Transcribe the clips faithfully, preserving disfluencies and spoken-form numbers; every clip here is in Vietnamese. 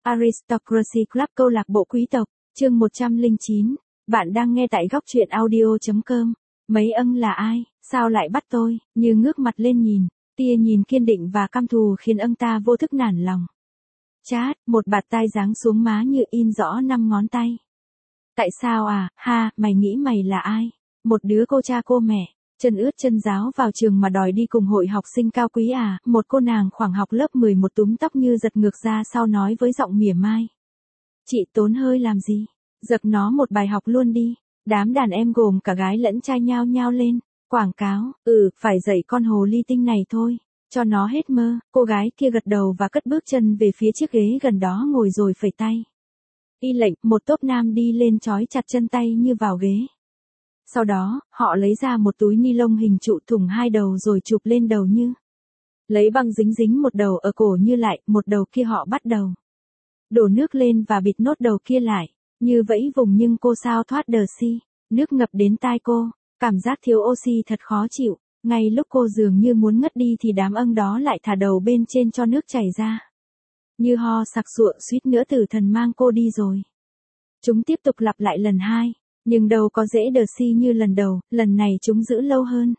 Aristocracy Club câu lạc bộ quý tộc, chương một trăm lẻ chín. Bạn đang nghe tại góc truyện audio.com. Mấy âng là ai, sao lại bắt tôi, như ngước mặt lên nhìn, tia nhìn kiên định và căm thù khiến âng ta vô thức nản lòng. Chát, một bạt tai giáng xuống má như in rõ năm ngón tay. Tại sao à, ha, mày nghĩ mày là ai? Một đứa cô cha cô mẹ, chân ướt chân ráo vào trường mà đòi đi cùng hội học sinh cao quý à? Một cô nàng khoảng học lớp mười một túm tóc như giật ngược ra sau nói với giọng mỉa mai. Chị tốn hơi làm gì? Giật nó một bài học luôn đi. Đám đàn em gồm cả gái lẫn trai nhao nhao lên. Quảng cáo, ừ, phải dạy con hồ ly tinh này thôi. Cho nó hết mơ. Cô gái kia gật đầu và cất bước chân về phía chiếc ghế gần đó ngồi rồi phẩy tay. Y lệnh, một tốp nam đi lên trói chặt chân tay như vào ghế. Sau đó, họ lấy ra một túi ni lông hình trụ thủng hai đầu rồi chụp lên đầu Như. Lấy băng dính dính một đầu ở cổ Như lại, một đầu kia họ bắt đầu. Đổ nước lên và bịt nốt đầu kia lại. Như vẫy vùng nhưng cô sao thoát đờ si. Nước ngập đến tai cô. Cảm giác thiếu oxy thật khó chịu. Ngay lúc cô dường như muốn ngất đi thì đám âng đó lại thả đầu bên trên cho nước chảy ra. Như ho sặc sụa suýt nữa tử thần mang cô đi rồi. Chúng tiếp tục lặp lại lần hai. Nhưng đâu có dễ đờ si như lần đầu, lần này chúng giữ lâu hơn.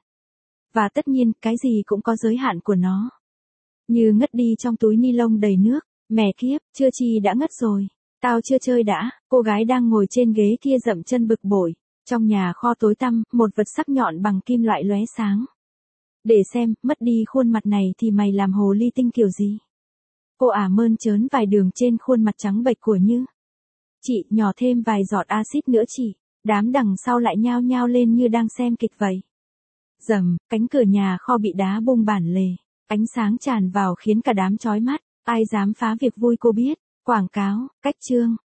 Và tất nhiên, cái gì cũng có giới hạn của nó. Như ngất đi trong túi ni lông đầy nước, mẹ kiếp, chưa chi đã ngất rồi. Tao chưa chơi đã, cô gái đang ngồi trên ghế kia dậm chân bực bội. Trong nhà kho tối tăm, một vật sắc nhọn bằng kim loại lóe sáng. Để xem, mất đi khuôn mặt này thì mày làm hồ ly tinh kiểu gì? Cô ả mơn trớn vài đường trên khuôn mặt trắng bệch của Như. Chị, nhỏ thêm vài giọt axit nữa chị. Đám đằng sau lại nhao nhao lên như đang xem kịch vậy. Rầm, cánh cửa nhà kho bị đá bung bản lề. Ánh sáng tràn vào khiến cả đám chói mắt. Ai dám phá việc vui cô biết. Quảng cáo, cách chương,